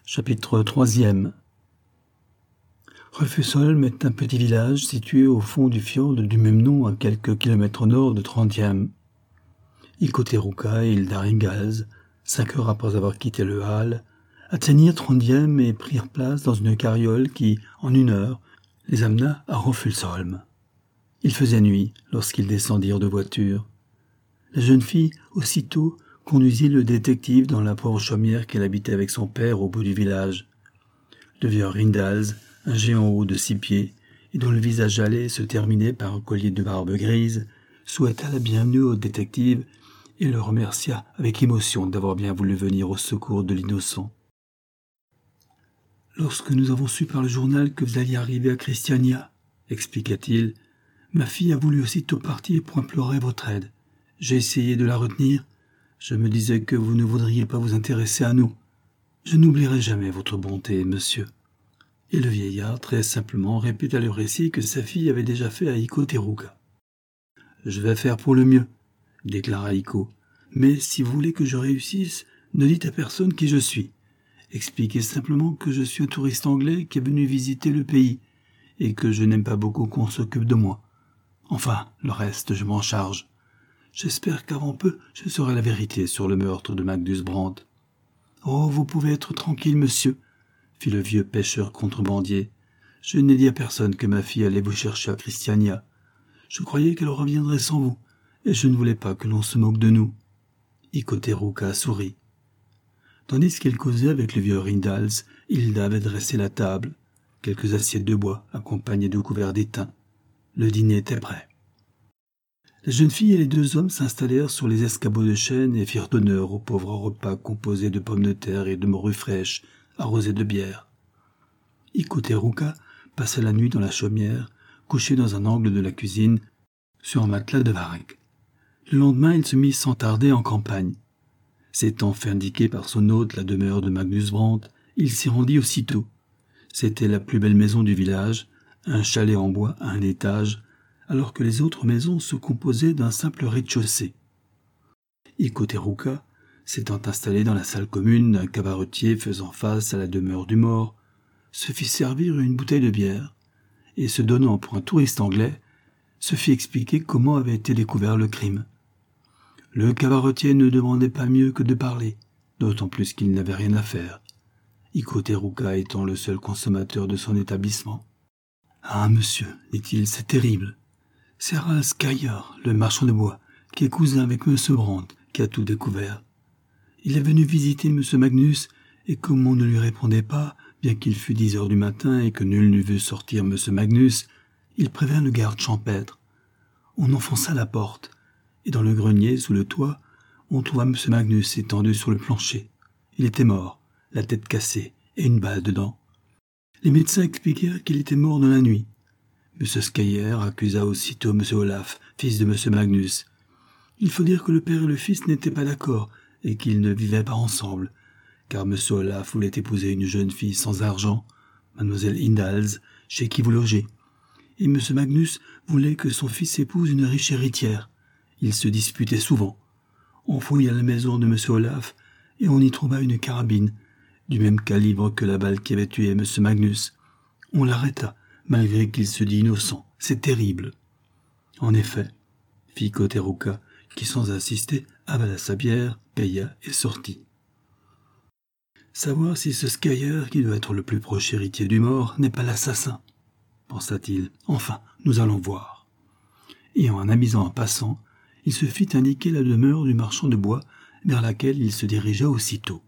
Chapitre 3. Refusholm est un petit village situé au fond du fjord du même nom à quelques kilomètres au nord de Trondheim. Ikoteruka et Hildar Ingalls, 5 heures après avoir quitté le Hall, atteignirent Trondheim et prirent place dans une carriole qui, en 1 heure, les amena à Refusholm. Il faisait nuit lorsqu'ils descendirent de voiture. La jeune fille, aussitôt, conduisit le détective dans la pauvre chaumière qu'elle habitait avec son père au bout du village. Le vieux Rindals, un géant haut de 6 pieds, et dont le visage hâlé se terminait par un collier de barbe grise, souhaita la bienvenue au détective et le remercia avec émotion d'avoir bien voulu venir au secours de l'innocent. « Lorsque nous avons su par le journal que vous alliez arriver à Christiania, expliqua-t-il, ma fille a voulu aussitôt partir pour implorer votre aide. J'ai essayé de la retenir. Je me disais que vous ne voudriez pas vous intéresser à nous. Je n'oublierai jamais votre bonté, monsieur. » Et le vieillard, très simplement, répéta le récit que sa fille avait déjà fait à Ikoteruka. « Je vais faire pour le mieux, » déclara Iko. « Mais si vous voulez que je réussisse, ne dites à personne qui je suis. Expliquez simplement que je suis un touriste anglais qui est venu visiter le pays et que je n'aime pas beaucoup qu'on s'occupe de moi. Enfin, le reste, je m'en charge. J'espère qu'avant peu, je saurai la vérité sur le meurtre de Magnus Brandt. »« Oh, vous pouvez être tranquille, monsieur, » fit le vieux pêcheur contrebandier. « Je n'ai dit à personne que ma fille allait vous chercher à Christiania. Je croyais qu'elle reviendrait sans vous, et je ne voulais pas que l'on se moque de nous. » Ikoteruka sourit. Tandis qu'il causait avec le vieux Rindals, Hilda avait dressé la table, quelques assiettes de bois accompagnées de couverts d'étain. Le dîner était prêt. La jeune fille et les 2 hommes s'installèrent sur les escabeaux de chêne et firent honneur au pauvre repas composé de pommes de terre et de morues fraîches, arrosées de bière. Ikoteruka passa la nuit dans la chaumière, couché dans un angle de la cuisine, sur un matelas de varech. Le lendemain, il se mit sans tarder en campagne. S'étant fait indiquer par son hôte la demeure de Magnus Brandt, il s'y rendit aussitôt. C'était la plus belle maison du village, un chalet en bois à 1 étage, alors que les autres maisons se composaient d'un simple rez-de-chaussée. Ikoteruka, s'étant installé dans la salle commune d'un cabaretier faisant face à la demeure du mort, se fit servir une bouteille de bière, et se donnant pour un touriste anglais, se fit expliquer comment avait été découvert le crime. Le cabaretier ne demandait pas mieux que de parler, d'autant plus qu'il n'avait rien à faire, Ikoteruka étant le seul consommateur de son établissement. « Ah, monsieur, dit-il, c'est terrible. C'est Ralph Skyer, le marchand de bois, qui est cousin avec M. Brandt, qui a tout découvert. Il est venu visiter M. Magnus, et comme on ne lui répondait pas, bien qu'il fût 10 heures du matin et que nul n'eût vu sortir M. Magnus, il prévint le garde champêtre. On enfonça la porte, et dans le grenier, sous le toit, on trouva M. Magnus étendu sur le plancher. Il était mort, la tête cassée, et une balle dedans. Les médecins expliquèrent qu'il était mort dans la nuit. M. Skyer accusa aussitôt M. Olaf, fils de M. Magnus. Il faut dire que le père et le fils n'étaient pas d'accord et qu'ils ne vivaient pas ensemble, car M. Olaf voulait épouser une jeune fille sans argent, Mlle Hindals, chez qui vous logez, et M. Magnus voulait que son fils épouse une riche héritière. Ils se disputaient souvent. On fouilla la maison de M. Olaf et on y trouva une carabine, du même calibre que la balle qui avait tué M. Magnus. On l'arrêta, malgré qu'il se dit innocent. C'est terrible. En effet, fit Ikoteruka, qui sans insister avala sa bière, paya et sortit. Savoir si ce Skyer, qui doit être le plus proche héritier du mort, n'est pas l'assassin, pensa-t-il. Enfin, nous allons voir. Et en amusant un passant, il se fit indiquer la demeure du marchand de bois vers laquelle il se dirigea aussitôt.